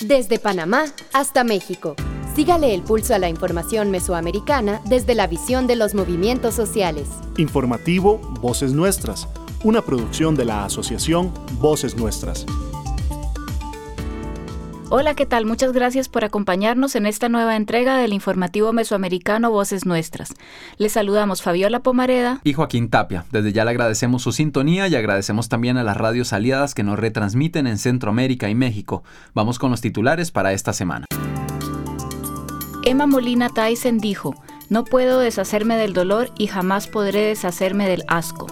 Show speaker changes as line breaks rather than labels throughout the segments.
Desde Panamá hasta México. Sígale el pulso a la información mesoamericana desde la visión de los movimientos sociales.
Informativo Voces Nuestras, una producción de la asociación Voces Nuestras.
Hola, ¿qué tal? Muchas gracias por acompañarnos en esta nueva entrega del informativo mesoamericano Voces Nuestras. Les saludamos Fabiola Pomareda
y Joaquín Tapia. Desde ya le agradecemos su sintonía y agradecemos también a las radios aliadas que nos retransmiten en Centroamérica y México. Vamos con los titulares para esta semana.
Emma Molina Tyson dijo: "No puedo deshacerme del dolor y jamás podré deshacerme del asco".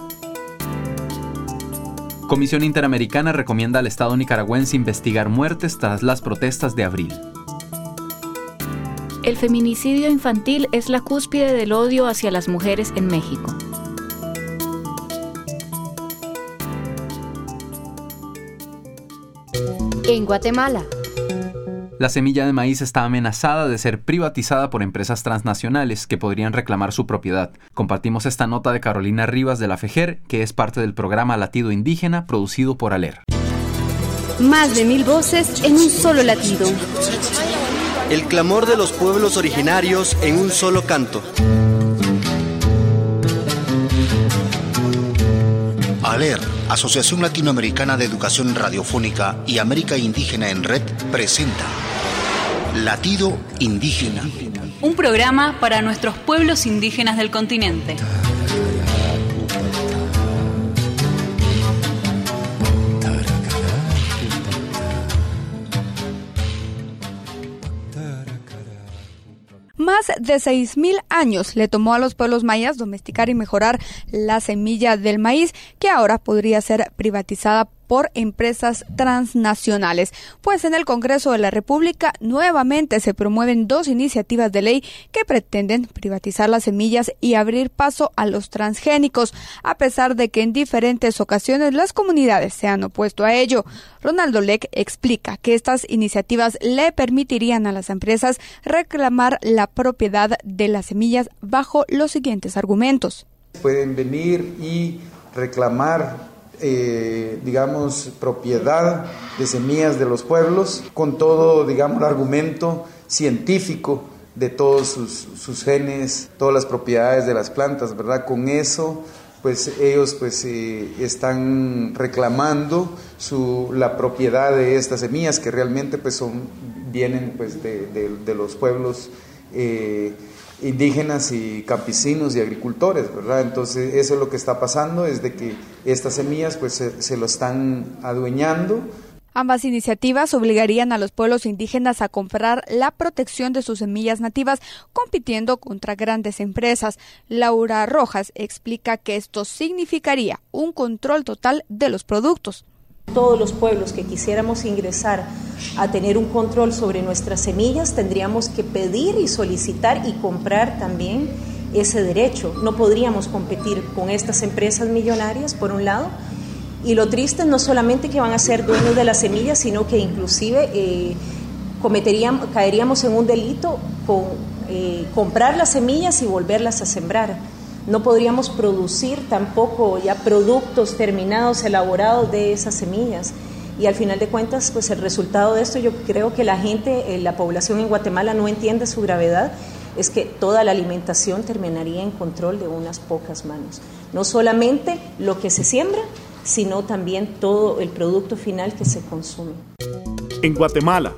Comisión Interamericana recomienda al Estado nicaragüense investigar muertes tras las protestas de abril.
El feminicidio infantil es la cúspide del odio hacia las mujeres en México.
En Guatemala.
La semilla de maíz está amenazada de ser privatizada por empresas transnacionales que podrían reclamar su propiedad. Compartimos esta nota de Carolina Rivas de la FEGER, que es parte del programa Latido Indígena producido por ALER.
Más de 1000 voces en un solo latido.
El clamor de los pueblos originarios en un solo canto.
ALER, Asociación Latinoamericana de Educación Radiofónica y América Indígena en Red, presenta Latido Indígena.
Un programa para nuestros pueblos indígenas del continente.
Más de 6,000 años le tomó a los pueblos mayas domesticar y mejorar la semilla del maíz, que ahora podría ser privatizada por empresas transnacionales. Pues en el Congreso de la República nuevamente se promueven 2 iniciativas de ley que pretenden privatizar las semillas y abrir paso a los transgénicos, a pesar de que en diferentes ocasiones las comunidades se han opuesto a ello. Ronaldo Leck explica que estas iniciativas le permitirían a las empresas reclamar la propiedad de las semillas bajo los siguientes argumentos.
Pueden venir y reclamar propiedad de semillas de los pueblos con todo, argumento científico de todos sus genes, todas las propiedades de las plantas, ¿verdad? Con eso, pues ellos están reclamando la propiedad de estas semillas que realmente vienen de los pueblos indígenas y campesinos y agricultores, ¿verdad? Entonces eso es lo que está pasando, es de que estas semillas se lo están adueñando.
Ambas iniciativas obligarían a los pueblos indígenas a comprar la protección de sus semillas nativas, compitiendo contra grandes empresas. Laura Rojas explica que esto significaría un control total de los productos.
Todos los pueblos que quisiéramos ingresar a tener un control sobre nuestras semillas tendríamos que pedir y solicitar y comprar también ese derecho. No podríamos competir con estas empresas millonarias, por un lado, y lo triste no solamente que van a ser dueños de las semillas, sino que inclusive caeríamos en un delito con comprar las semillas y volverlas a sembrar. No podríamos producir tampoco ya productos terminados, elaborados de esas semillas. Y al final de cuentas, pues el resultado de esto, yo creo que la gente, la población en Guatemala no entiende su gravedad, es que toda la alimentación terminaría en control de unas pocas manos. No solamente lo que se siembra, sino también todo el producto final que se consume.
En Guatemala.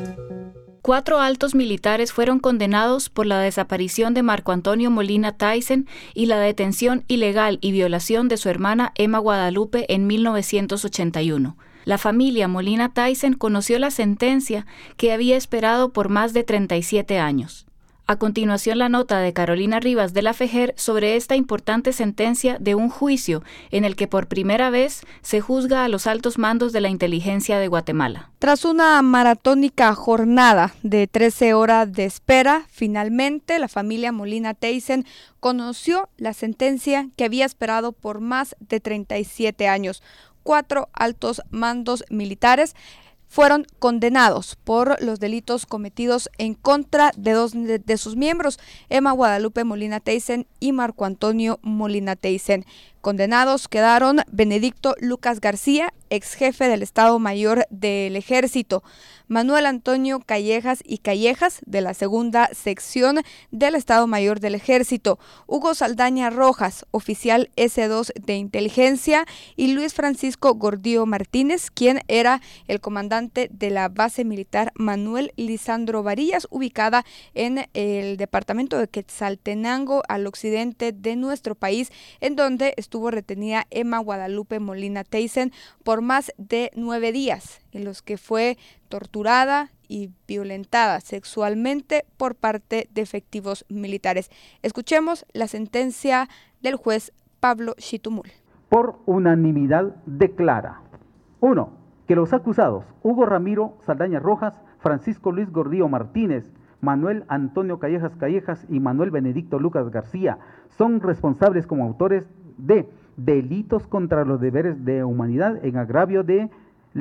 4 altos militares fueron condenados por la desaparición de Marco Antonio Molina Tyson y la detención ilegal y violación de su hermana Emma Guadalupe en 1981. La familia Molina Tyson conoció la sentencia que había esperado por más de 37 años. A continuación, la nota de Carolina Rivas de la FEGER sobre esta importante sentencia de un juicio en el que por primera vez se juzga a los altos mandos de la inteligencia de Guatemala.
Tras una maratónica jornada de 13 horas de espera, finalmente la familia Molina Tyson conoció la sentencia que había esperado por más de 37 años. 4 altos mandos militares fueron condenados por los delitos cometidos en contra de 2 de sus miembros, Emma Guadalupe Molina Tyson y Marco Antonio Molina Tyson. Condenados quedaron Benedicto Lucas García, ex jefe del Estado Mayor del Ejército, Manuel Antonio Callejas y Callejas, de la segunda sección del Estado Mayor del Ejército, Hugo Saldaña Rojas, oficial S2 de inteligencia, y Luis Francisco Gordillo Martínez, quien era el comandante de la base militar Manuel Lisandro Varillas, ubicada en el departamento de Quetzaltenango, al occidente de nuestro país, en donde estuvo retenida Emma Guadalupe Molina Thyssen por más de 9 días, en los que fue torturada y violentada sexualmente por parte de efectivos militares. Escuchemos la sentencia del juez Pablo Chitumul.
Por unanimidad declara: 1. Que los acusados Hugo Ramiro Saldaña Rojas, Francisco Luis Gordillo Martínez, Manuel Antonio Callejas Callejas y Manuel Benedicto Lucas García son responsables como autores de delitos contra los deberes de humanidad en agravio de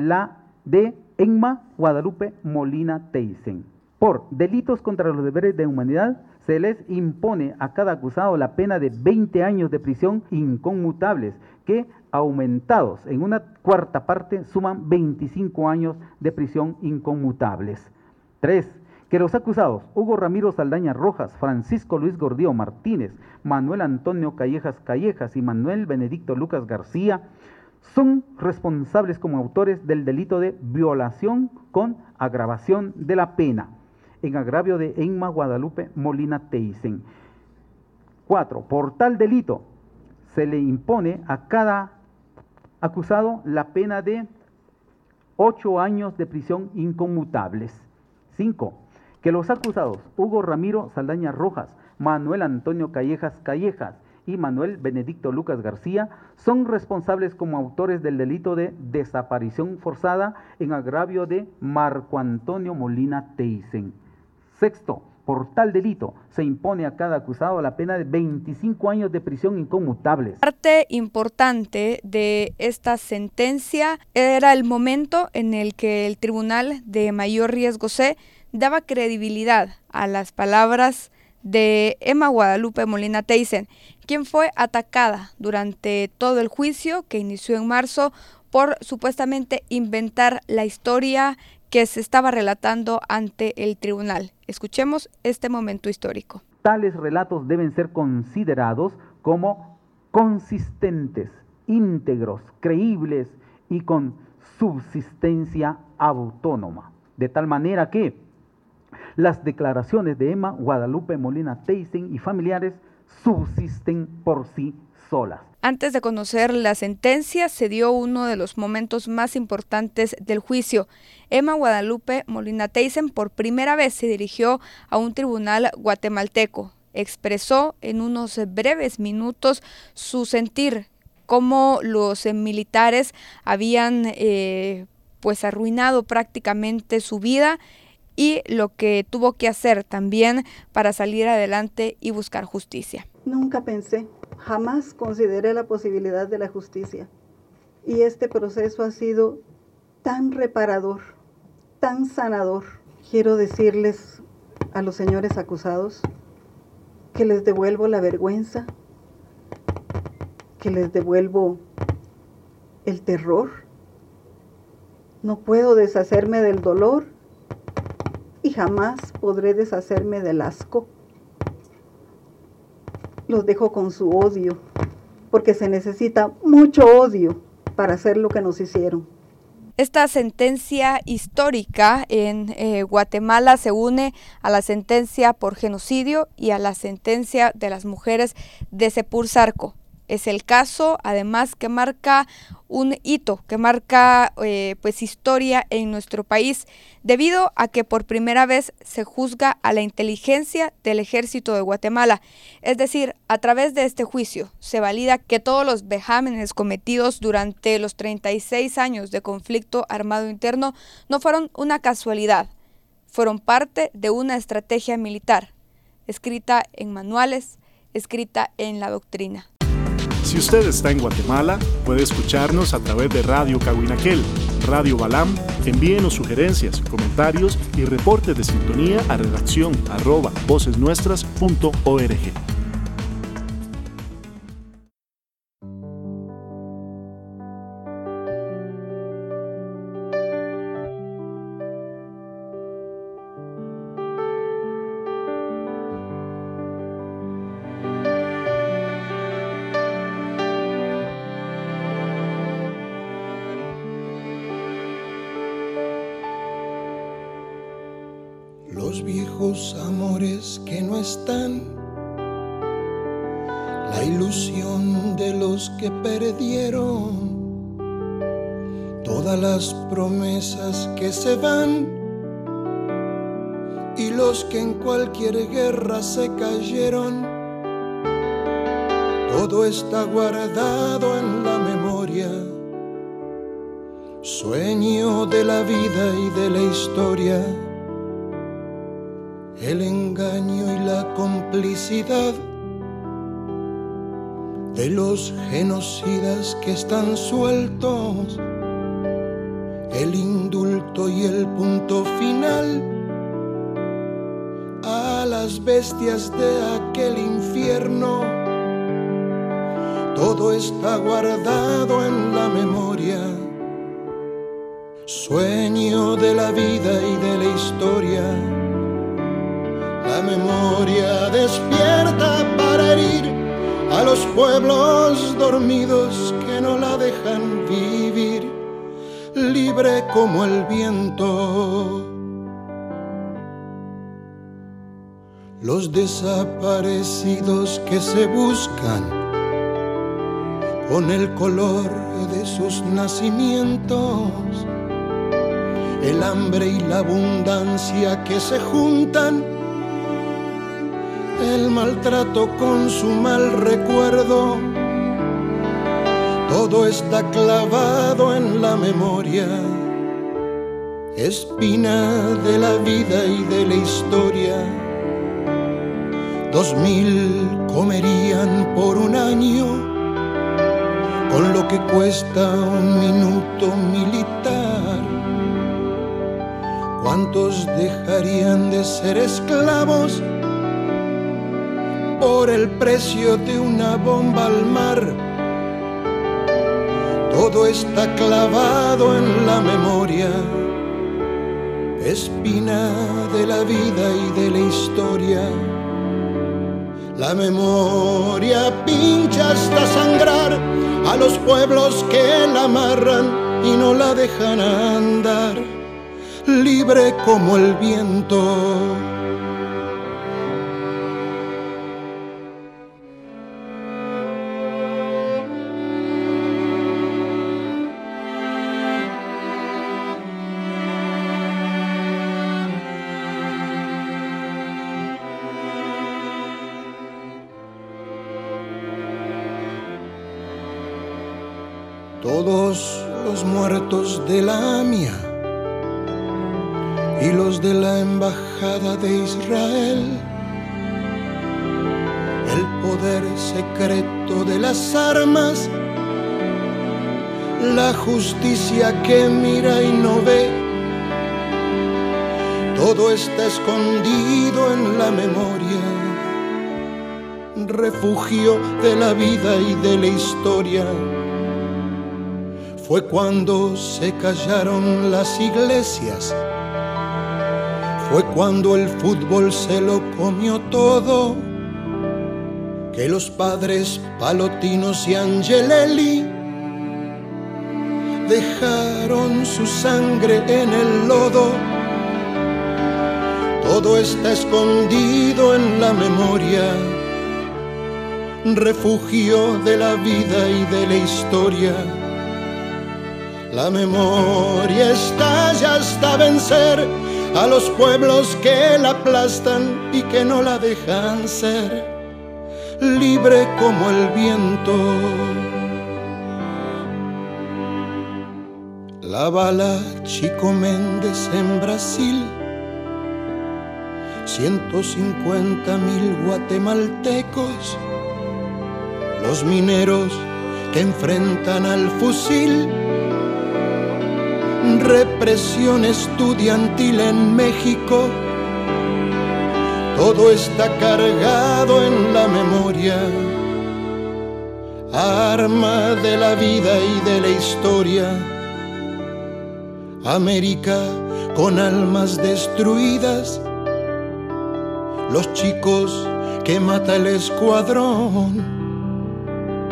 Emma Guadalupe Molina Thyssen. Por delitos contra los deberes de humanidad se les impone a cada acusado la pena de 20 años de prisión inconmutables, que aumentados en una cuarta parte suman 25 años de prisión inconmutables. 3. Que los acusados Hugo Ramiro Saldaña Rojas, Francisco Luis Gordillo Martínez, Manuel Antonio Callejas Callejas y Manuel Benedicto Lucas García son responsables como autores del delito de violación con agravación de la pena en agravio de Emma Guadalupe Molina Thyssen. 4. Por tal delito se le impone a cada acusado la pena de 8 años de prisión inconmutables. 5. Que los acusados Hugo Ramiro Saldaña Rojas, Manuel Antonio Callejas Callejas y Manuel Benedicto Lucas García son responsables como autores del delito de desaparición forzada en agravio de Marco Antonio Molina Thyssen. 6. Por tal delito se impone a cada acusado la pena de 25 años de prisión inconmutables.
Parte importante de esta sentencia era el momento en el que el Tribunal de Mayor Riesgo C daba credibilidad a las palabras de Emma Guadalupe Molina Thyssen, quien fue atacada durante todo el juicio que inició en marzo por supuestamente inventar la historia que se estaba relatando ante el tribunal. Escuchemos este momento histórico.
Tales relatos deben ser considerados como consistentes, íntegros, creíbles y con subsistencia autónoma, de tal manera que las declaraciones de Emma Guadalupe Molina Thyssen y familiares subsisten por sí solas.
Antes de conocer la sentencia, se dio uno de los momentos más importantes del juicio. Emma Guadalupe Molina Thyssen por primera vez se dirigió a un tribunal guatemalteco. Expresó en unos breves minutos su sentir, cómo los militares habían arruinado prácticamente su vida, y lo que tuvo que hacer también para salir adelante y buscar justicia.
Nunca pensé, jamás consideré la posibilidad de la justicia. Y este proceso ha sido tan reparador, tan sanador. Quiero decirles a los señores acusados que les devuelvo la vergüenza, que les devuelvo el terror. No puedo deshacerme del dolor y jamás podré deshacerme del asco. Los dejo con su odio, porque se necesita mucho odio para hacer lo que nos hicieron.
Esta sentencia histórica en Guatemala se une a la sentencia por genocidio y a la sentencia de las mujeres de Sepulsarco. Es el caso, además, que marca un hito, que marca historia en nuestro país, debido a que por primera vez se juzga a la inteligencia del Ejército de Guatemala. Es decir, a través de este juicio se valida que todos los vejámenes cometidos durante los 36 años de conflicto armado interno no fueron una casualidad, fueron parte de una estrategia militar, escrita en manuales, escrita en la doctrina.
Si usted está en Guatemala, puede escucharnos a través de Radio Cahuinaquel, Radio Balam. Envíenos sugerencias, comentarios y reportes de sintonía a redacción@vocesnuestras.org.
los viejos amores que no están, la ilusión de los que perdieron, todas las promesas que se van y los que en cualquier guerra se cayeron. Todo está guardado en la memoria, sueño de la vida y de la historia, el engaño y la complicidad de los genocidas que están sueltos, el indulto y el punto final a las bestias de aquel infierno. Todo está guardado en la memoria, sueño de la vida y de la historia. La memoria despierta para herir a los pueblos dormidos que no la dejan vivir, libre como el viento. Los desaparecidos que se buscan con el color de sus nacimientos, el hambre y la abundancia que se juntan, el maltrato con su mal recuerdo, todo está clavado en la memoria, espina de la vida y de la historia. 2000 comerían por un año con lo que cuesta un minuto militar. ¿Cuántos dejarían de ser esclavos por el precio de una bomba al mar? Todo está clavado en la memoria, espina de la vida y de la historia. La memoria pincha hasta sangrar a los pueblos que la amarran y no la dejan andar, libre como el viento. Todos los muertos de la AMIA y los de la Embajada de Israel, el poder secreto de las armas, la justicia que mira y no ve, todo está escondido en la memoria, refugio de la vida y de la historia. Fue cuando se callaron las iglesias, fue cuando el fútbol se lo comió todo, que los padres Palotinos y Angelelli dejaron su sangre en el lodo. Todo está escondido en la memoria, refugio de la vida y de la historia. La memoria estalla hasta vencer a los pueblos que la aplastan y que no la dejan ser, libre como el viento. La bala Chico Méndez en Brasil, 150.000 guatemaltecos, los mineros que enfrentan al fusil, represión estudiantil en México, todo está cargado en la memoria, arma de la vida y de la historia. América con almas destruidas, los chicos que mata el escuadrón,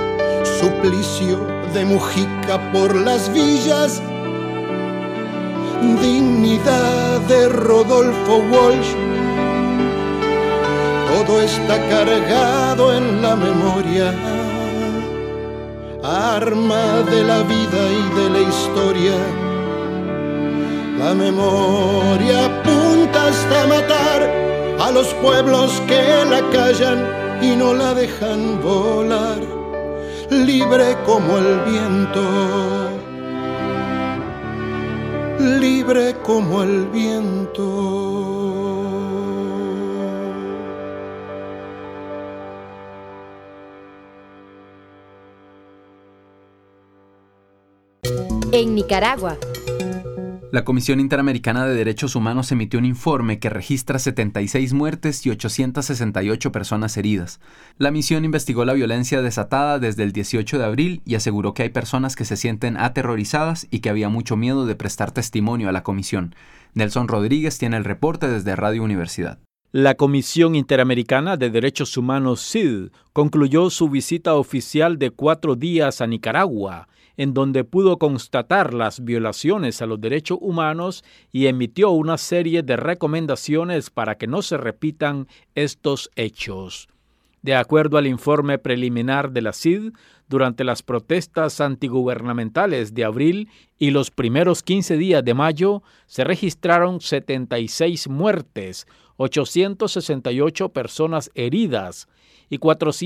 suplicio de Mujica por las villas, dignidad de Rodolfo Walsh. Todo está cargado en la memoria, arma de la vida y de la historia. La memoria apunta hasta matar a los pueblos que la callan y no la dejan volar, libre como el viento, libre como el viento.
En Nicaragua.
La Comisión Interamericana de Derechos Humanos emitió un informe que registra 76 muertes y 868 personas heridas. La misión investigó la violencia desatada desde el 18 de abril y aseguró que hay personas que se sienten aterrorizadas y que había mucho miedo de prestar testimonio a la comisión. Nelson Rodríguez tiene el reporte desde Radio Universidad.
La Comisión Interamericana de Derechos Humanos, CID, concluyó su visita oficial de 4 días a Nicaragua, en donde pudo constatar las violaciones a los derechos humanos y emitió una serie de recomendaciones para que no se repitan estos hechos. De acuerdo al informe preliminar de la CID, durante las protestas antigubernamentales de abril y los primeros 15 días de mayo, se registraron 76 muertes, 868 personas heridas y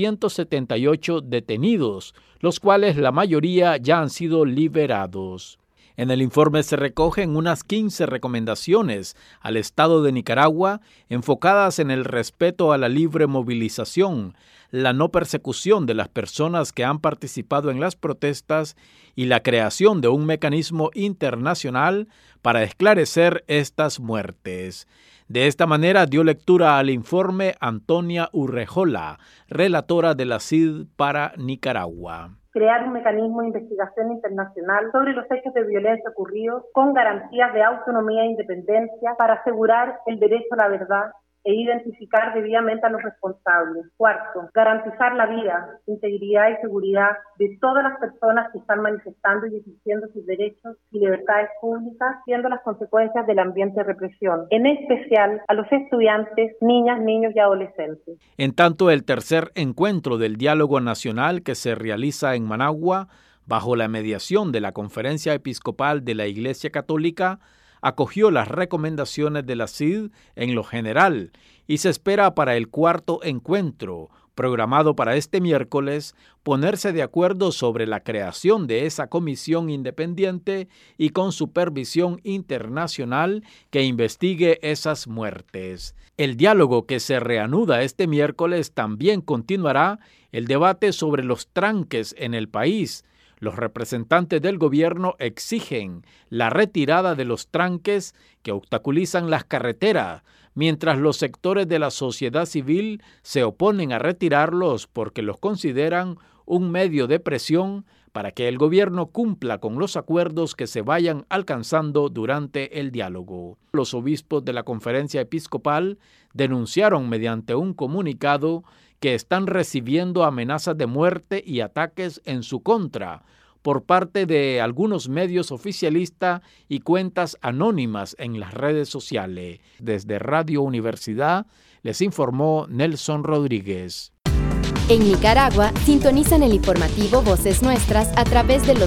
478 detenidos, los cuales la mayoría ya han sido liberados. En el informe se recogen unas 15 recomendaciones al Estado de Nicaragua enfocadas en el respeto a la libre movilización, la no persecución de las personas que han participado en las protestas y la creación de un mecanismo internacional para esclarecer estas muertes. De esta manera dio lectura al informe Antonia Urrejola, relatora de la CID para Nicaragua.
Crear un mecanismo de investigación internacional sobre los hechos de violencia ocurridos con garantías de autonomía e independencia para asegurar el derecho a la verdad e identificar debidamente a los responsables. Cuarto, garantizar la vida, integridad y seguridad de todas las personas que están manifestando y exigiendo sus derechos y libertades públicas, siendo las consecuencias del ambiente de represión, en especial a los estudiantes, niñas, niños y adolescentes.
En tanto, el tercer encuentro del Diálogo Nacional que se realiza en Managua, bajo la mediación de la Conferencia Episcopal de la Iglesia Católica, acogió las recomendaciones de la CID en lo general y se espera para el cuarto encuentro, programado para este miércoles, ponerse de acuerdo sobre la creación de esa comisión independiente y con supervisión internacional que investigue esas muertes. El diálogo que se reanuda este miércoles también continuará el debate sobre los tranques en el país. Los representantes del gobierno exigen la retirada de los tranques que obstaculizan las carreteras, mientras los sectores de la sociedad civil se oponen a retirarlos porque los consideran un medio de presión para que el gobierno cumpla con los acuerdos que se vayan alcanzando durante el diálogo. Los obispos de la Conferencia Episcopal denunciaron mediante un comunicado que están recibiendo amenazas de muerte y ataques en su contra por parte de algunos medios oficialistas y cuentas anónimas en las redes sociales. Desde Radio Universidad les informó Nelson Rodríguez.
En Nicaragua, sintonizan el informativo Voces Nuestras a través de los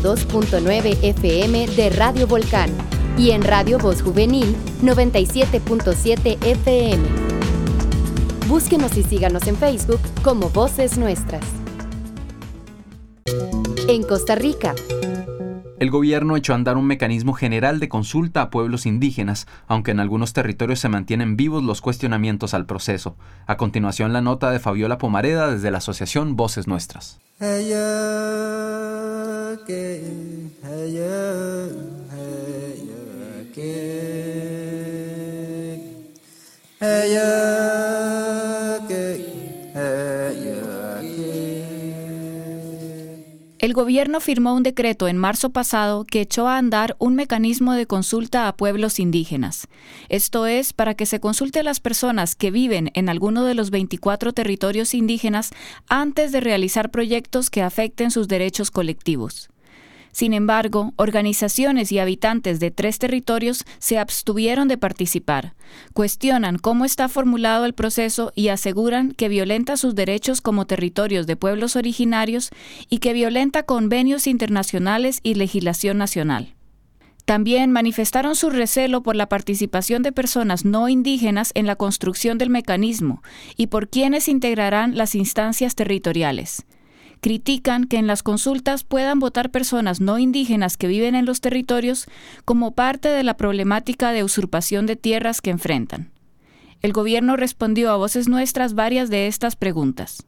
102.9 FM de Radio Volcán y en Radio Voz Juvenil 97.7 FM. Búsquenos y síganos en Facebook como Voces Nuestras. En Costa Rica.
El gobierno echó a andar un mecanismo general de consulta a pueblos indígenas, aunque en algunos territorios se mantienen vivos los cuestionamientos al proceso. A continuación, la nota de Fabiola Pomareda desde la asociación Voces Nuestras.
El gobierno firmó un decreto en marzo pasado que echó a andar un mecanismo de consulta a pueblos indígenas. Esto es, para que se consulte a las personas que viven en alguno de los 24 territorios indígenas antes de realizar proyectos que afecten sus derechos colectivos. Sin embargo, organizaciones y habitantes de 3 territorios se abstuvieron de participar, cuestionan cómo está formulado el proceso y aseguran que violenta sus derechos como territorios de pueblos originarios y que violenta convenios internacionales y legislación nacional. También manifestaron su recelo por la participación de personas no indígenas en la construcción del mecanismo y por quienes integrarán las instancias territoriales. Critican que en las consultas puedan votar personas no indígenas que viven en los territorios como parte de la problemática de usurpación de tierras que enfrentan. El gobierno respondió a Voces Nuestras varias de estas preguntas.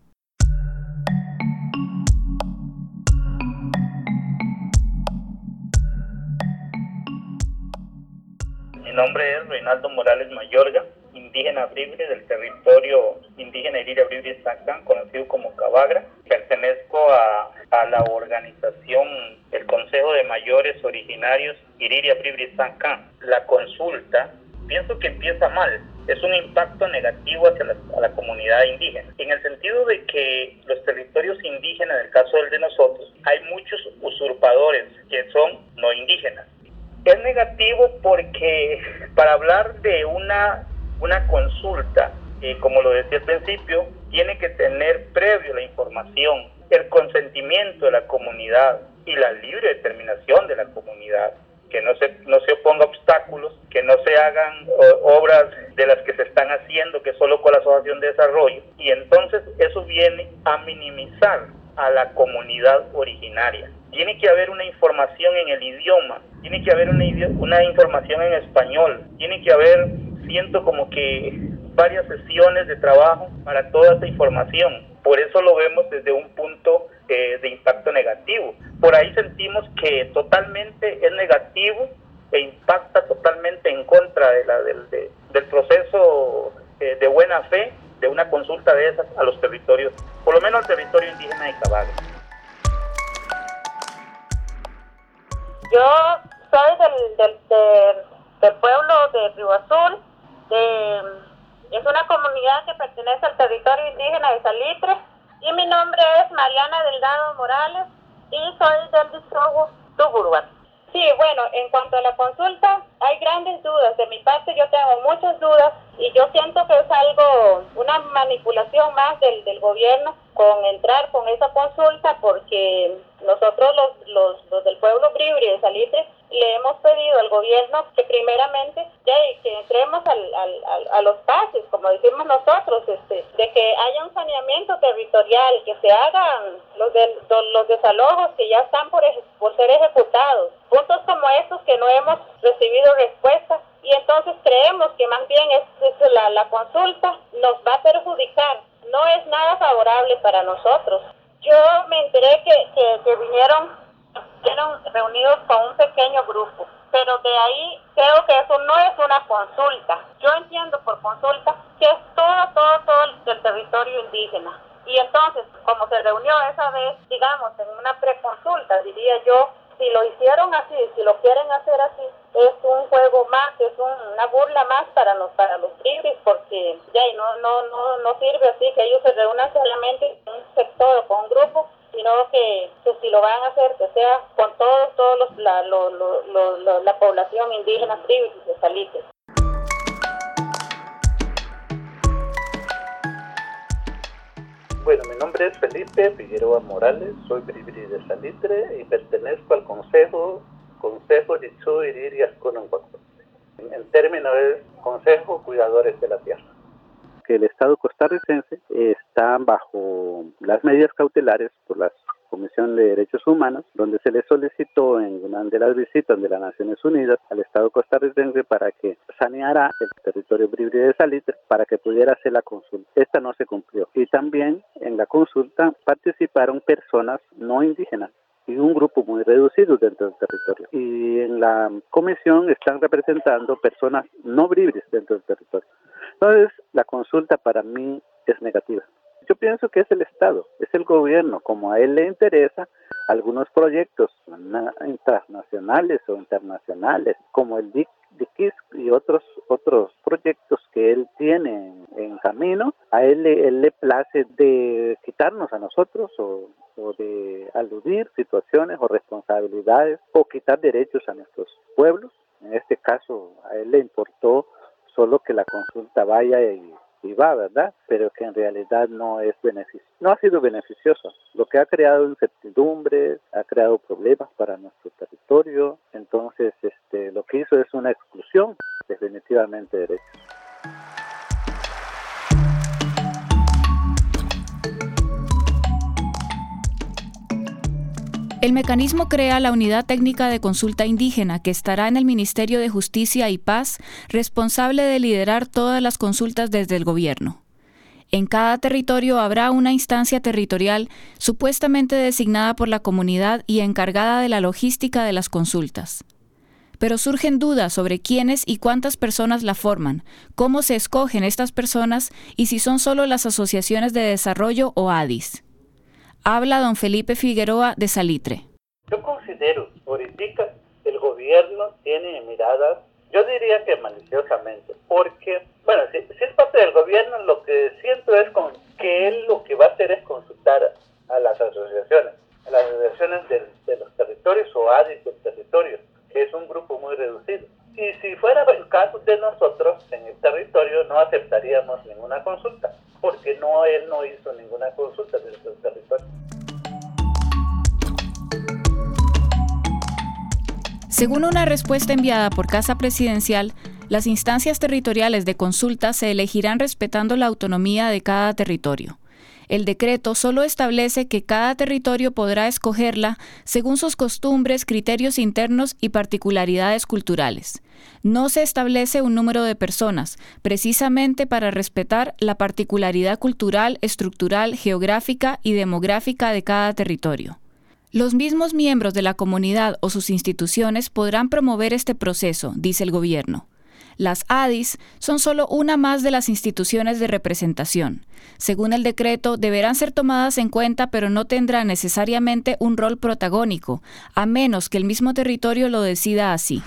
Mi nombre es Reinaldo Morales Mayorga, indígena Bribri del territorio indígena Iriria Bribri Zancán, conocido como Cabagra. Pertenezco a la organización, el Consejo de Mayores Originarios Iriria Bribri Zancán. La consulta, pienso que empieza mal. Es un impacto negativo hacia la comunidad indígena, en el sentido de que los territorios indígenas, en el caso del de nosotros, hay muchos usurpadores que son no indígenas. Es negativo porque para hablar de una consulta, como lo decía al principio, tiene que tener previo la información, el consentimiento de la comunidad y la libre determinación de la comunidad, que no se oponga obstáculos, que no se hagan obras de las que se están haciendo, que solo con la asociación de desarrollo, y entonces eso viene a minimizar a la comunidad originaria. Tiene que haber una información en el idioma, tiene que haber una información en español, tiene que haber, siento como que varias sesiones de trabajo para toda esta información. Por eso lo vemos desde un punto de impacto negativo. Por ahí sentimos que totalmente es negativo e impacta totalmente en contra del proceso de buena fe de una consulta de esas a los territorios, por lo menos al territorio indígena de Cabagra.
Yo soy del pueblo de Río Azul, es una comunidad que pertenece al territorio indígena de Salitre, y mi nombre es Mariana Delgado Morales y soy del distrito Tuburuat. Sí, bueno, en cuanto a la consulta, hay grandes dudas. De mi parte yo tengo muchas dudas y yo siento que es una manipulación más del gobierno con entrar con esa consulta, porque nosotros los del pueblo Bribri de Salitre le hemos pedido al gobierno que primeramente que entremos a los pases, como decimos nosotros, de que haya un saneamiento territorial, que se hagan los desalojos que ya están por ser ejecutados. Puntos como estos que no hemos recibido respuesta, y entonces creemos que más bien la consulta nos va a perjudicar. No es nada favorable para nosotros. Yo me enteré que vinieron reunidos con un pequeño grupo, pero de ahí creo que eso no es una consulta. Yo entiendo por consulta que es todo el territorio indígena. Y entonces, como se reunió esa vez, digamos, en una preconsulta, diría yo, si lo hicieron así, si lo quieren hacer así, es un juego más, es una burla más para los bribris, porque ya no sirve así que ellos se reúnan solamente en un sector o con un grupo, sino que si lo van a hacer, que sea con todos la población indígena bribris de Salitre.
Bueno, mi nombre es Felipe Figueroa Morales, soy bribri de Salitre y pertenezco al Consejo Ritsu Iriria Cononguaco. En términos es Consejo Cuidadores de la Tierra. Que el Estado costarricense está bajo las medidas cautelares por la Comisión de Derechos Humanos, donde se le solicitó en una de las visitas de las Naciones Unidas al Estado costarricense para que saneara el territorio bribri de Salitre para que pudiera hacer la consulta. Esta no se cumplió. Y también en la consulta participaron personas no indígenas y un grupo muy reducido dentro del territorio. Y en la comisión están representando personas no bribris dentro del territorio. Entonces, la consulta para mí es negativa. Yo pienso que es el Estado, es el gobierno, como a él le interesa algunos proyectos transnacionales o internacionales, como el DICIS y otros proyectos que él tiene en camino. A él le place de que quitarnos a nosotros o de aludir situaciones o responsabilidades o quitar derechos a nuestros pueblos. En este caso, a él le importó solo que la consulta vaya y va, ¿verdad? Pero que en realidad no ha sido beneficioso. Lo que ha creado incertidumbre, ha creado problemas para nuestro territorio. Entonces, lo que hizo es una exclusión definitivamente de derechos.
El mecanismo crea la Unidad Técnica de Consulta Indígena, que estará en el Ministerio de Justicia y Paz, responsable de liderar todas las consultas desde el gobierno. En cada territorio habrá una instancia territorial supuestamente designada por la comunidad y encargada de la logística de las consultas. Pero surgen dudas sobre quiénes y cuántas personas la forman, cómo se escogen estas personas y si son solo las asociaciones de desarrollo o ADIs. Habla don Felipe Figueroa de Salitre.
Yo considero, ahorita, el gobierno tiene miradas, yo diría que maliciosamente, porque, bueno, si es parte del gobierno, lo que siento es que él lo que va a hacer es consultar a las asociaciones de los territorios o ADIs del territorio, que es un grupo muy reducido. Y si fuera el caso de nosotros en el territorio, no aceptaríamos ninguna consulta, porque él no hizo ninguna consulta desde el territorio.
Según una respuesta enviada por Casa Presidencial, las instancias territoriales de consulta se elegirán respetando la autonomía de cada territorio. El decreto solo establece que cada territorio podrá escogerla según sus costumbres, criterios internos y particularidades culturales. No se establece un número de personas, precisamente para respetar la particularidad cultural, estructural, geográfica y demográfica de cada territorio. Los mismos miembros de la comunidad o sus instituciones podrán promover este proceso, dice el gobierno. Las ADIs son solo una más de las instituciones de representación. Según el decreto, deberán ser tomadas en cuenta, pero no tendrán necesariamente un rol protagónico, a menos que el mismo territorio lo decida así.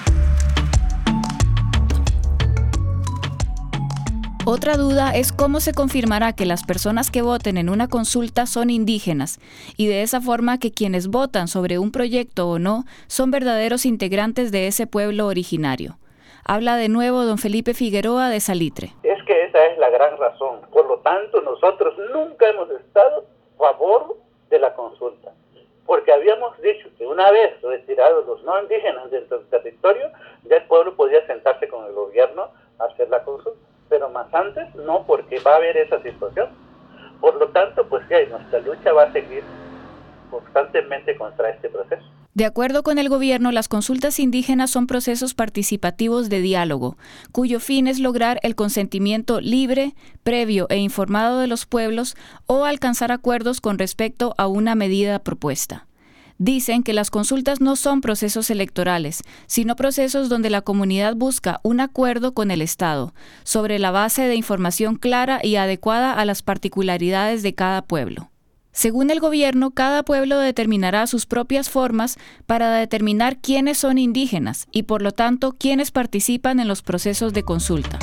Otra duda es cómo se confirmará que las personas que voten en una consulta son indígenas y de esa forma que quienes votan sobre un proyecto o no son verdaderos integrantes de ese pueblo originario. Habla de nuevo don Felipe Figueroa de Salitre.
Es que esa es la gran razón. Por lo tanto, nosotros nunca hemos estado a favor de la consulta. Porque habíamos dicho que una vez retirados los no indígenas dentro del territorio, ya el pueblo podía sentarse con el gobierno a hacer la consulta. Pero más antes no, porque va a haber esa situación. Por lo tanto, pues sí, nuestra lucha va a seguir constantemente contra este proceso.
De acuerdo con el gobierno, las consultas indígenas son procesos participativos de diálogo, cuyo fin es lograr el consentimiento libre, previo e informado de los pueblos o alcanzar acuerdos con respecto a una medida propuesta. Dicen que las consultas no son procesos electorales, sino procesos donde la comunidad busca un acuerdo con el Estado, sobre la base de información clara y adecuada a las particularidades de cada pueblo. Según el gobierno, cada pueblo determinará sus propias formas para determinar quiénes son indígenas y, por lo tanto, quiénes participan en los procesos de consulta.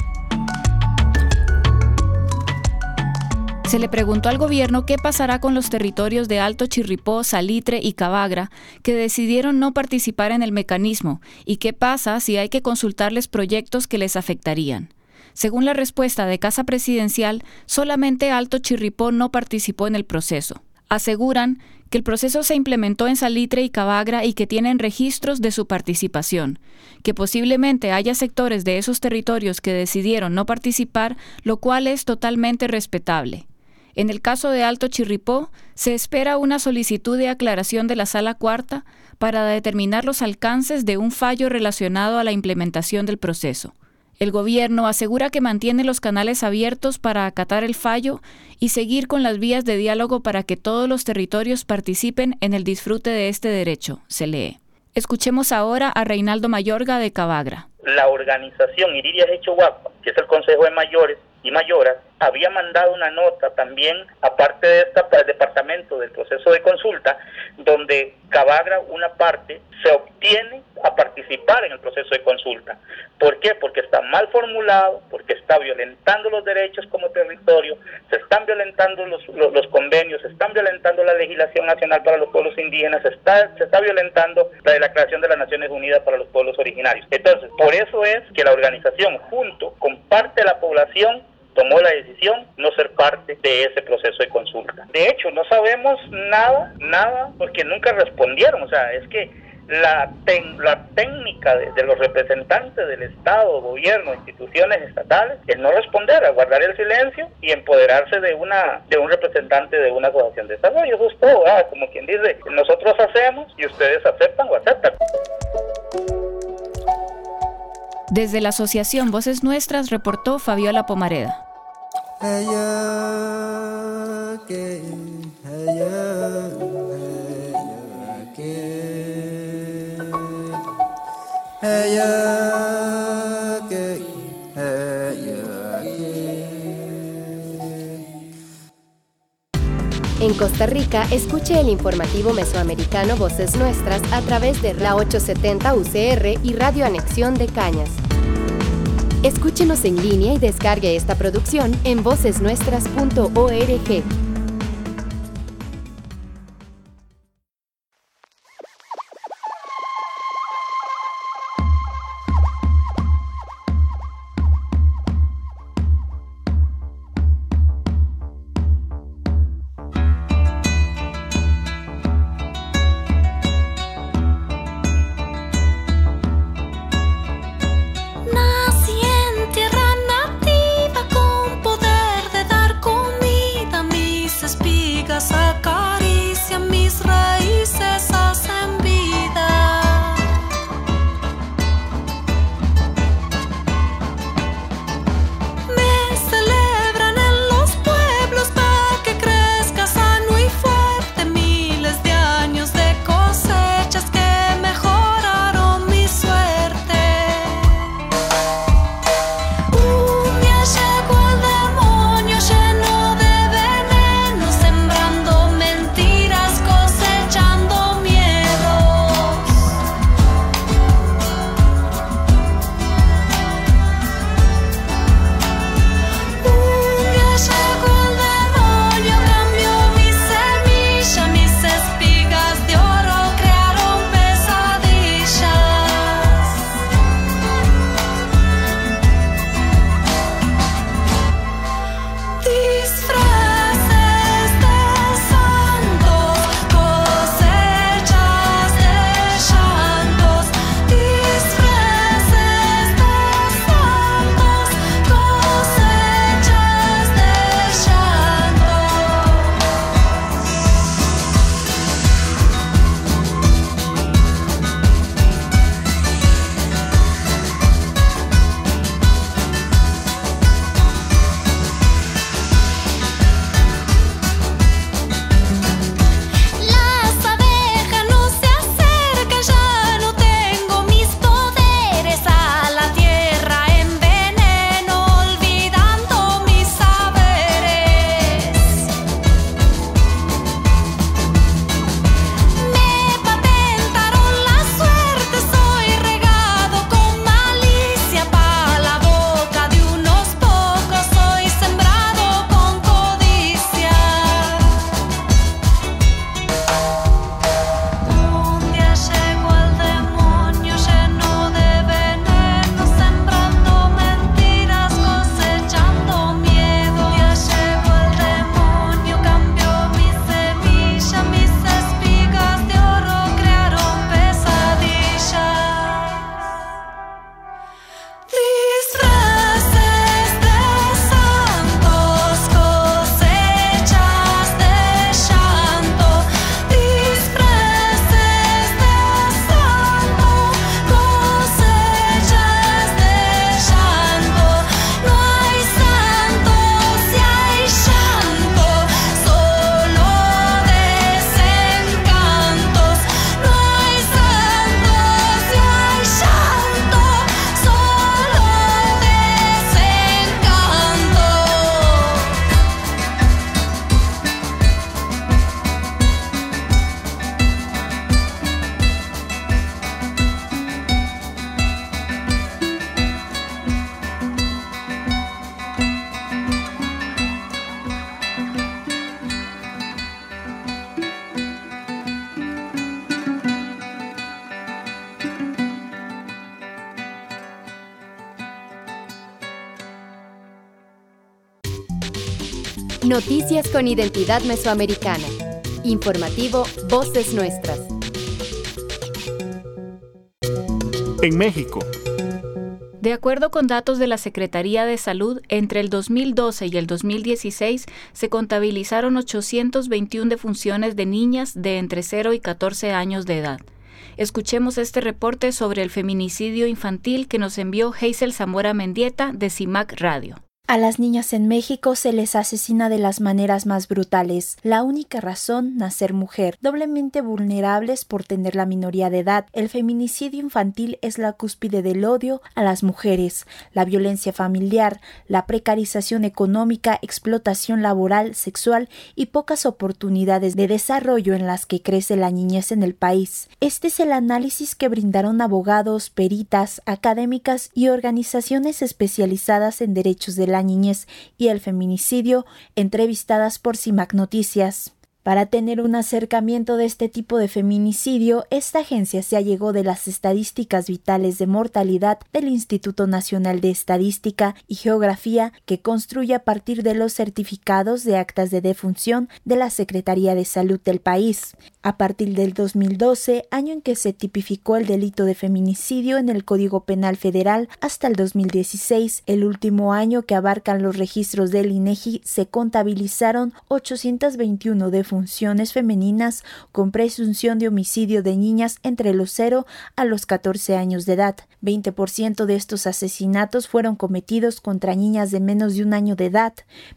Se le preguntó al gobierno qué pasará con los territorios de Alto Chirripó, Salitre y Cabagra que decidieron no participar en el mecanismo y qué pasa si hay que consultarles proyectos que les afectarían. Según la respuesta de Casa Presidencial, solamente Alto Chirripó no participó en el proceso. Aseguran que el proceso se implementó en Salitre y Cabagra y que tienen registros de su participación, que posiblemente haya sectores de esos territorios que decidieron no participar, lo cual es totalmente respetable. En el caso de Alto Chirripó, se espera una solicitud de aclaración de la Sala Cuarta para determinar los alcances de un fallo relacionado a la implementación del proceso. El gobierno asegura que mantiene los canales abiertos para acatar el fallo y seguir con las vías de diálogo para que todos los territorios participen en el disfrute de este derecho, se lee. Escuchemos ahora a Reinaldo Mayorga de Cabagra.
La organización Iriria Hechohuapa, que es el Consejo de Mayores y Mayoras, había mandado una nota también, aparte de al departamento del proceso de consulta, donde Cavagra, una parte, se obtiene a participar en el proceso de consulta. ¿Por qué? Porque está mal formulado, porque está violentando los derechos como territorio, se están violentando los convenios, se están violentando la legislación nacional para los pueblos indígenas, se está violentando la de la Declaración de las Naciones Unidas para los pueblos originarios. Entonces, por eso es que la organización, junto con parte de la población, tomó la decisión no ser parte de ese proceso de consulta. De hecho, no sabemos nada, porque nunca respondieron. O sea, es que la técnica de los representantes del Estado, gobierno, instituciones estatales, es no responder, a guardar el silencio y empoderarse de un representante de una asociación de desarrollo. Eso es todo, como quien dice, nosotros hacemos y ustedes aceptan o aceptan.
Desde la Asociación Voces Nuestras reportó Fabiola Pomareda.
En Costa Rica, escuche el informativo mesoamericano Voces Nuestras a través de la 870 UCR y Radio Anexión de Cañas. Escúchenos en línea y descargue esta producción en vocesnuestras.org.
Nací en tierra nativa con poder de dar comida a mi
Noticias con identidad mesoamericana. Informativo Voces Nuestras.
En México.
De acuerdo con datos de la Secretaría de Salud, entre el 2012 y el 2016 se contabilizaron 821 defunciones de niñas de entre 0 y 14 años de edad. Escuchemos este reporte sobre el feminicidio infantil que nos envió Hazel Zamora Mendieta de CIMAC Radio.
A las niñas en México se les asesina de las maneras más brutales. La única razón, nacer mujer. Doblemente vulnerables por tener la minoría de edad. El feminicidio infantil es la cúspide del odio a las mujeres, la violencia familiar, la precarización económica, explotación laboral, sexual y pocas oportunidades de desarrollo en las que crece la niñez en el país. Este es el análisis que brindaron abogados, peritas, académicas y organizaciones especializadas en derechos de la niñez y el feminicidio, entrevistadas por CIMAC Noticias. Para tener un acercamiento de este tipo de feminicidio, esta agencia se allegó de las estadísticas vitales de mortalidad del Instituto Nacional de Estadística y Geografía, que construye a partir de los certificados de actas de defunción de la Secretaría de Salud del país. A partir del 2012, año en que se tipificó el delito de feminicidio en el Código Penal Federal, hasta el 2016, el último año que abarcan los registros del INEGI, se contabilizaron 821 defunciones femeninas con presunción de homicidio de niñas entre los 0 a los 14 años de edad. 20% de estos asesinatos fueron cometidos contra niñas de menos de un año de edad.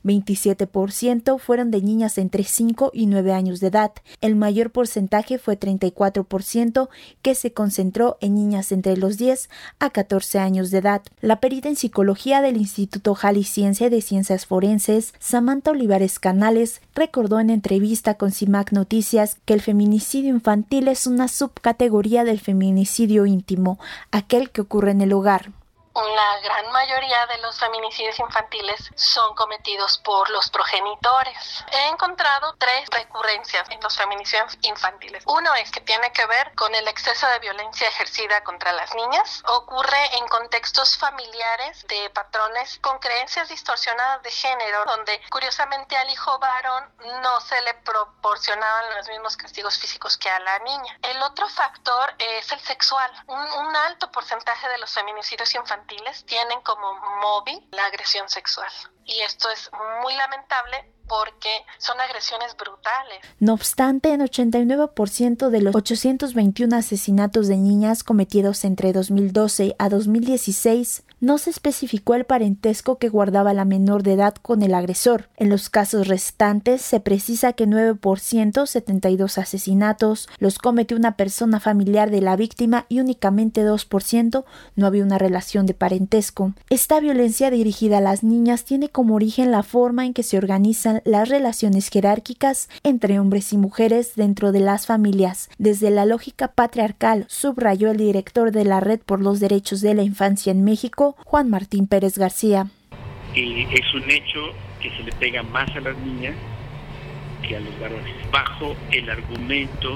27% fueron de niñas entre 5 y 9 años de edad. El mayor porcentaje fue 34%, que se concentró en niñas entre los 10 a 14 años de edad. La perita en psicología del Instituto Jalisciense de Ciencias Forenses, Samantha Olivares Canales, recordó en entrevista con CIMAC Noticias que el feminicidio infantil es una subcategoría del feminicidio íntimo, aquel que ocurre en el hogar.
La gran mayoría de los feminicidios infantiles son cometidos por los progenitores. He encontrado 3 recurrencias en los feminicidios infantiles. Uno es que tiene que ver con el exceso de violencia ejercida contra las niñas. Ocurre en contextos familiares de patrones con creencias distorsionadas de género, donde curiosamente al hijo varón no se le proporcionaban los mismos castigos físicos que a la niña. El otro factor es el sexual. Un alto porcentaje de los feminicidios infantiles tienen como móvil la agresión sexual. Y esto es muy lamentable porque son agresiones brutales.
No obstante, en 89% de los 821 asesinatos de niñas cometidos entre 2012 a 2016, no se especificó el parentesco que guardaba la menor de edad con el agresor. En los casos restantes, se precisa que 9%, 72 asesinatos, los cometió una persona familiar de la víctima y únicamente 2% no había una relación de parentesco. Esta violencia dirigida a las niñas tiene como origen la forma en que se organizan las relaciones jerárquicas entre hombres y mujeres dentro de las familias. Desde la lógica patriarcal, subrayó el director de la Red por los Derechos de la Infancia en México, Juan Martín Pérez García.
Es un hecho que se le pega más a las niñas que a los varones, bajo el argumento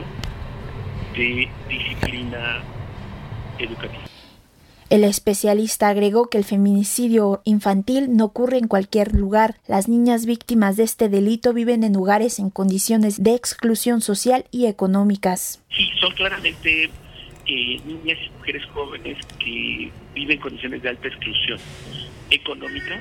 de disciplina educativa.
El especialista agregó que el feminicidio infantil no ocurre en cualquier lugar. Las niñas víctimas de este delito viven en lugares en condiciones de exclusión social y económicas.
Sí, son claramente niñas y mujeres jóvenes que viven en condiciones de alta exclusión económica,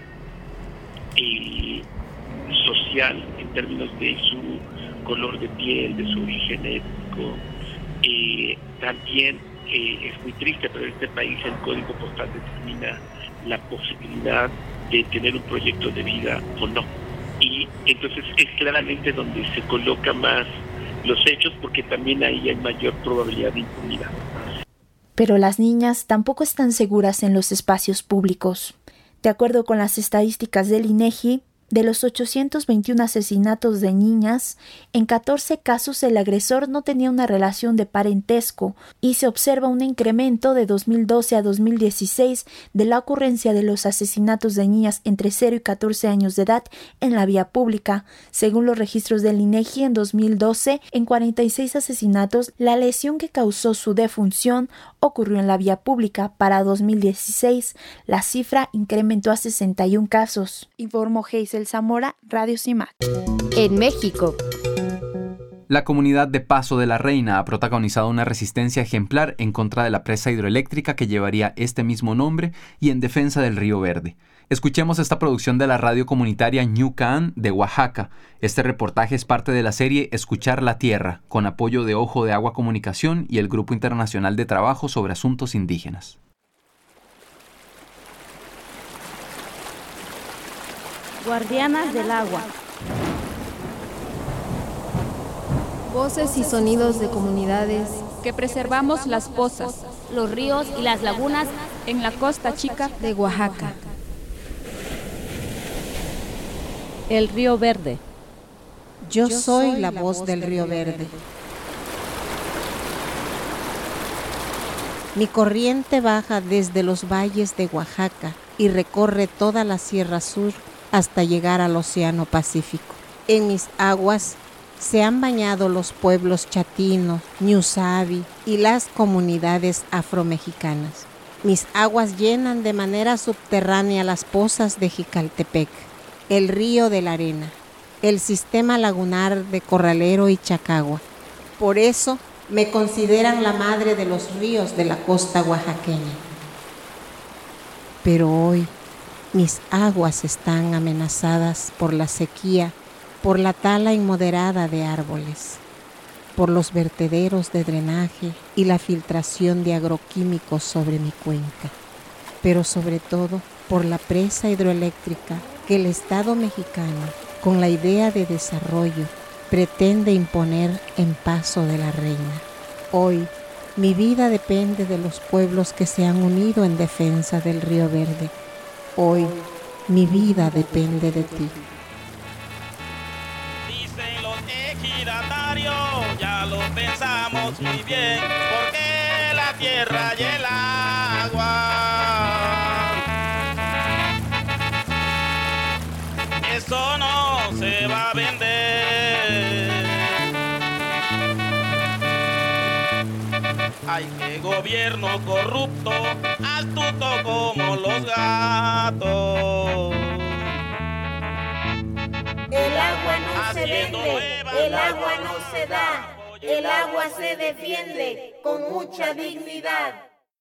social, en términos de su color de piel, de su origen étnico. También es muy triste, pero en este país el código postal determina la posibilidad de tener un proyecto de vida o no. Y entonces es claramente donde se coloca más los hechos, porque también ahí hay mayor probabilidad de impunidad.
Pero las niñas tampoco están seguras en los espacios públicos. De acuerdo con las estadísticas del INEGI, de los 821 asesinatos de niñas, en 14 casos el agresor no tenía una relación de parentesco y se observa un incremento de 2012 a 2016 de la ocurrencia de los asesinatos de niñas entre 0 y 14 años de edad en la vía pública. Según los registros del INEGI, en 2012, en 46 asesinatos, la lesión que causó su defunción ocurrió en la vía pública. Para 2016, la cifra incrementó a 61 casos, informó Hazel Isabel Zamora, Radio CIMAC.
En México.
La comunidad de Paso de la Reina ha protagonizado una resistencia ejemplar en contra de la presa hidroeléctrica que llevaría este mismo nombre y en defensa del Río Verde. Escuchemos esta producción de la radio comunitaria Ñucaan de Oaxaca. Este reportaje es parte de la serie Escuchar la Tierra, con apoyo de Ojo de Agua Comunicación y el Grupo Internacional de Trabajo sobre Asuntos Indígenas.
Guardianas del agua.
Voces y sonidos de comunidades que preservamos las pozas,
los ríos y las lagunas
en la Costa Chica de Oaxaca.
El Río Verde.
Yo soy la voz del Río Verde. Mi corriente baja desde los valles de Oaxaca y recorre toda la Sierra Sur hasta llegar al Océano Pacífico. En mis aguas se han bañado los pueblos chatinos, ñusabi y las comunidades afromexicanas. Mis aguas llenan de manera subterránea las pozas de Jicaltepec, el Río de la Arena, el sistema lagunar de Corralero y Chacagua. Por eso me consideran la madre de los ríos de la costa oaxaqueña. Pero hoy mis aguas están amenazadas por la sequía, por la tala inmoderada de árboles, por los vertederos de drenaje y la filtración de agroquímicos sobre mi cuenca, pero sobre todo por la presa hidroeléctrica que el Estado mexicano, con la idea de desarrollo, pretende imponer en Paso de la Reina. Hoy, mi vida depende de los pueblos que se han unido en defensa del Río Verde. Hoy, mi vida depende de ti.
Ya lo pensamos muy bien, porque la tierra y el agua, eso no se va a vender. Ay, qué gobierno corrupto, astuto como los gatos.
El agua no se vende, el agua no se da, el agua se defiende con mucha dignidad.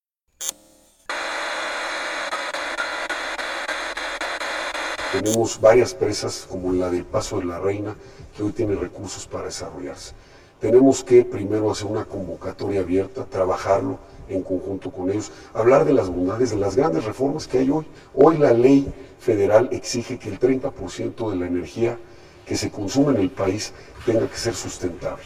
Tenemos varias presas como la del Paso de la Reina que hoy tienen recursos para desarrollarse. Tenemos que primero hacer una convocatoria abierta, trabajarlo en conjunto con ellos, hablar de las bondades, de las grandes reformas que hay hoy. Hoy la ley federal exige que el 30% de la energía que se consume en el país tenga que ser sustentable.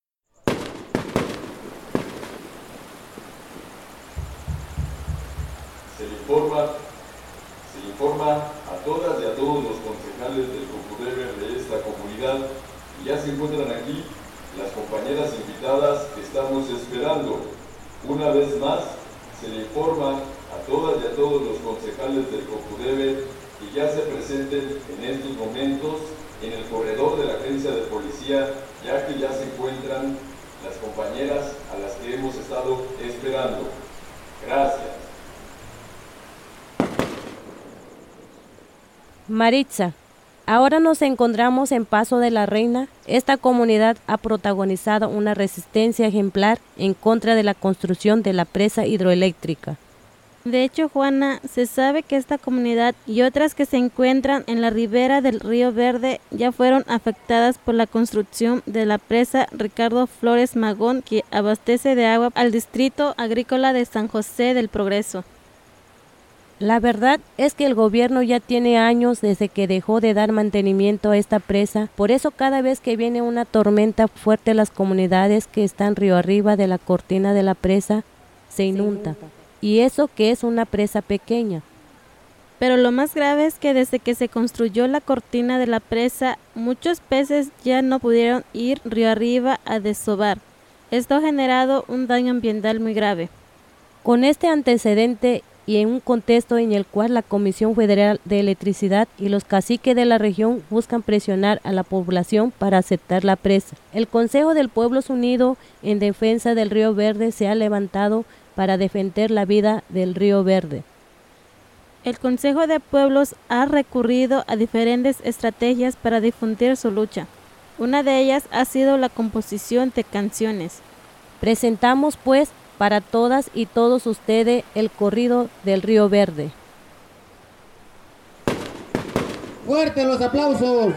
Se le informa a todas y a todos los concejales del CONFUDEBER de esta comunidad y ya se encuentran aquí las compañeras invitadas que estamos esperando. Una vez más, se le informa a todas y a todos los concejales del CONFUDEBER que ya se presenten en estos momentos en el corredor de la agencia de policía, ya que ya se encuentran las compañeras a las que hemos estado esperando. Gracias.
Maritza, ahora nos encontramos en Paso de la Reina. Esta comunidad ha protagonizado una resistencia ejemplar en contra de la construcción de la presa hidroeléctrica.
De hecho, Juana, se sabe que esta comunidad y otras que se encuentran en la ribera del Río Verde ya fueron afectadas por la construcción de la presa Ricardo Flores Magón, que abastece de agua al distrito agrícola de San José del Progreso.
La verdad es que el gobierno ya tiene años desde que dejó de dar mantenimiento a esta presa, por eso cada vez que viene una tormenta fuerte las comunidades que están río arriba de la cortina de la presa se inundan. Y eso que es una presa pequeña.
Pero lo más grave es que desde que se construyó la cortina de la presa, muchos peces ya no pudieron ir río arriba a desovar. Esto ha generado un daño ambiental muy grave.
Con este antecedente y en un contexto en el cual la Comisión Federal de Electricidad y los caciques de la región buscan presionar a la población para aceptar la presa, el Consejo del Pueblos Unidos en Defensa del Río Verde se ha levantado para defender la vida del Río Verde.
El Consejo de Pueblos ha recurrido a diferentes estrategias para difundir su lucha. Una de ellas ha sido la composición de canciones.
Presentamos pues para todas y todos ustedes el corrido del Río Verde.
¡Fuertes los aplausos!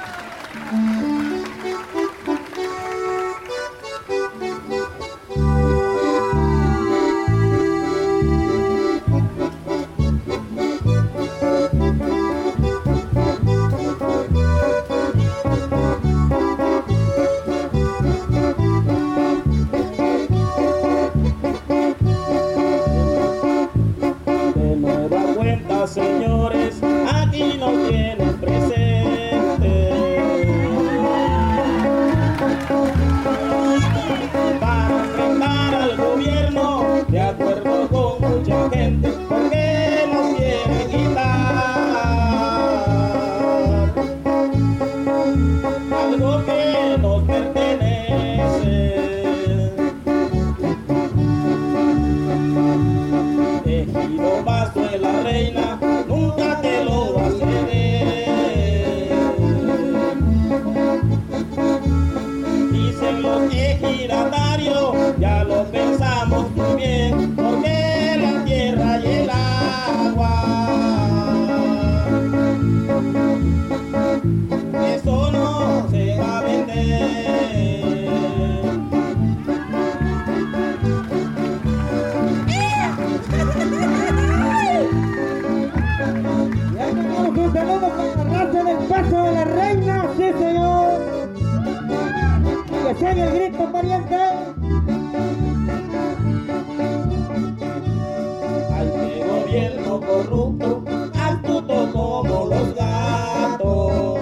Señores, aquí nos tienen presentes para enfrentar al gobierno, de acuerdo con mucha gente, porque nos quieren quitar algo que nos pertenece. Ejido Paso de la Reina nunca te lo va a ceder. Dicen los ejidatarios, ya lo pensamos muy bien, porque la tierra y el agua, eso no se va a vender.
Un saludo para la raza del Paso de la Reina, sí señor. Que sigue el grito, pariente.
Ay, qué gobierno corrupto, astuto como los gatos,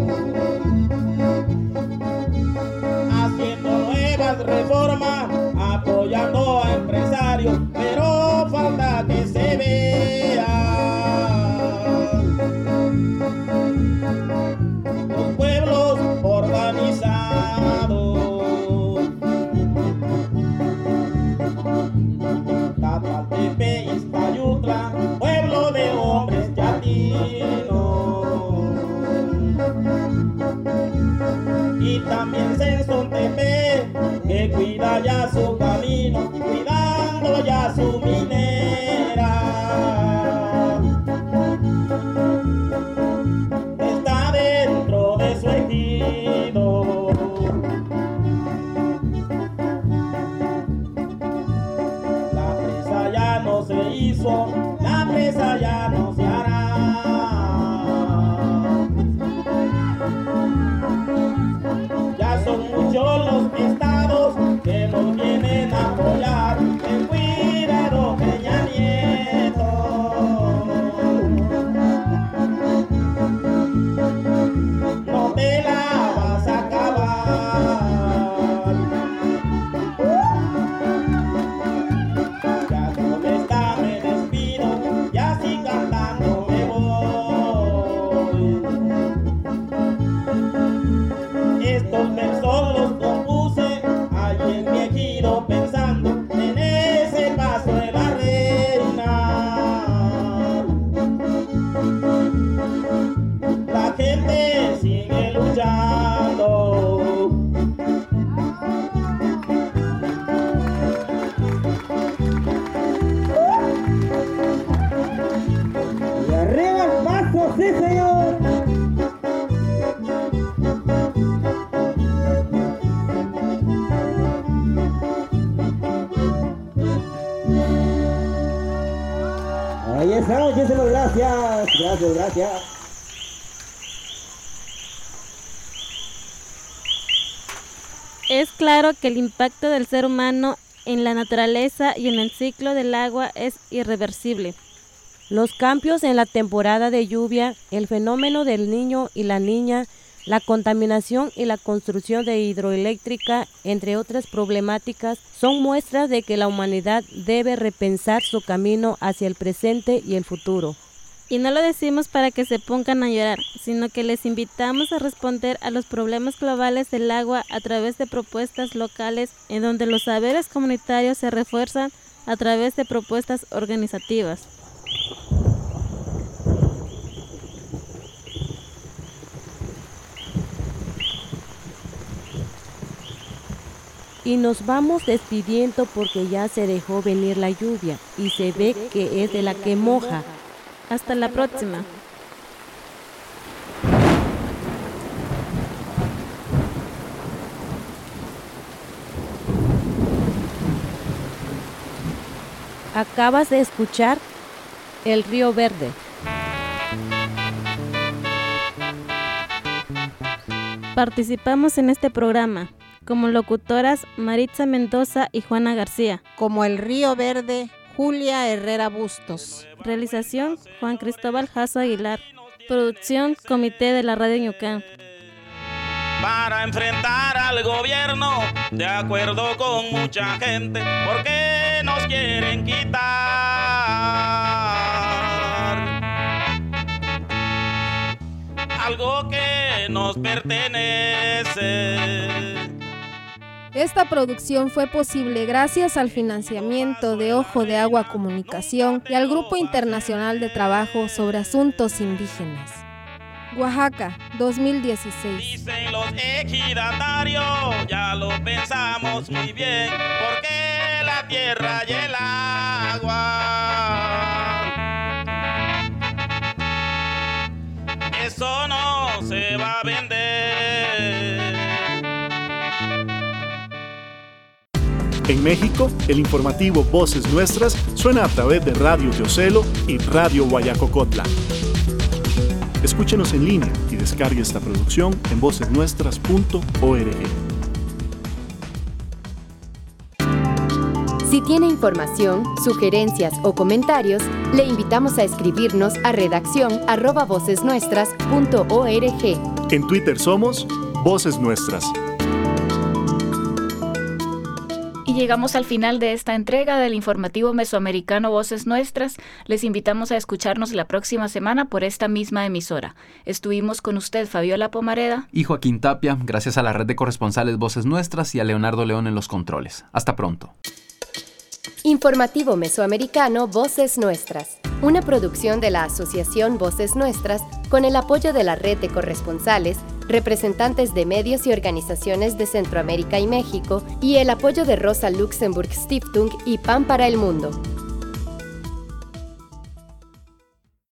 haciendo nuevas reformas, apoyando a empresarios, pero falta que se vea. Los pueblos organizados, Tatatepe, Iztayutla, pueblo de hombres llatinos, y también Sensontepe, que cuida ya su camino, cuidando ya su minera. Está dentro de su ejido. La presa ya no se hizo, la presa ya no se hará. Ya son muchos los estados que nos vienen a apoyar. Ten cuidado, Peña Nieto. No te la vas a acabar. Ya con esta me despido, y así cantando me voy. Estos versos los compuse allí en mi ejido, pensando en ese paso de la reina. La gente sigue luchando.
Y arriba el Paso, sí señor. Ahí estamos, muchísimas gracias. Gracias.
Es claro que el impacto del ser humano en la naturaleza y en el ciclo del agua es irreversible.
Los cambios en la temporada de lluvia, el fenómeno del niño y la niña, la contaminación y la construcción de hidroeléctrica, entre otras problemáticas, son muestras de que la humanidad debe repensar su camino hacia el presente y el futuro.
Y no lo decimos para que se pongan a llorar, sino que les invitamos a responder a los problemas globales del agua a través de propuestas locales en donde los saberes comunitarios se refuerzan a través de propuestas organizativas.
Y nos vamos despidiendo porque ya se dejó venir la lluvia y se ve que es de la que moja.
Hasta la próxima.
Acabas de escuchar El Río Verde.
Participamos en este programa como locutoras Maritza Mendoza y Juana García.
Como El Río Verde, Julia Herrera Bustos.
Realización, Juan Cristóbal Jasso Aguilar. Producción, Comité de la Radio Ñucán.
Para enfrentar al gobierno, de acuerdo con mucha gente, porque nos quieren quitar algo que nos pertenece.
Esta producción fue posible gracias al financiamiento de Ojo de Agua Comunicación y al Grupo Internacional de Trabajo sobre Asuntos Indígenas. Oaxaca, 2016.
Dicen los ejidatarios, ya lo pensamos muy bien, porque la tierra y el agua, eso no se va a vender.
En México, el informativo Voces Nuestras suena a través de Radio Teocelo y Radio Guayacocotla. Escúchenos en línea y descargue esta producción en vocesnuestras.org.
Si tiene información, sugerencias o comentarios, le invitamos a escribirnos a redaccion@vocesnuestras.org.
En Twitter somos Voces Nuestras.
Y llegamos al final de esta entrega del informativo mesoamericano Voces Nuestras. Les invitamos a escucharnos la próxima semana por esta misma emisora. Estuvimos con usted, Fabiola Pomareda
y Joaquín Tapia, gracias a la red de corresponsales Voces Nuestras y a Leonardo León en los controles. Hasta pronto.
Informativo mesoamericano Voces Nuestras, una producción de la Asociación Voces Nuestras con el apoyo de la red de corresponsales, representantes de medios y organizaciones de Centroamérica y México y el apoyo de Rosa Luxemburg Stiftung y Pan para el Mundo.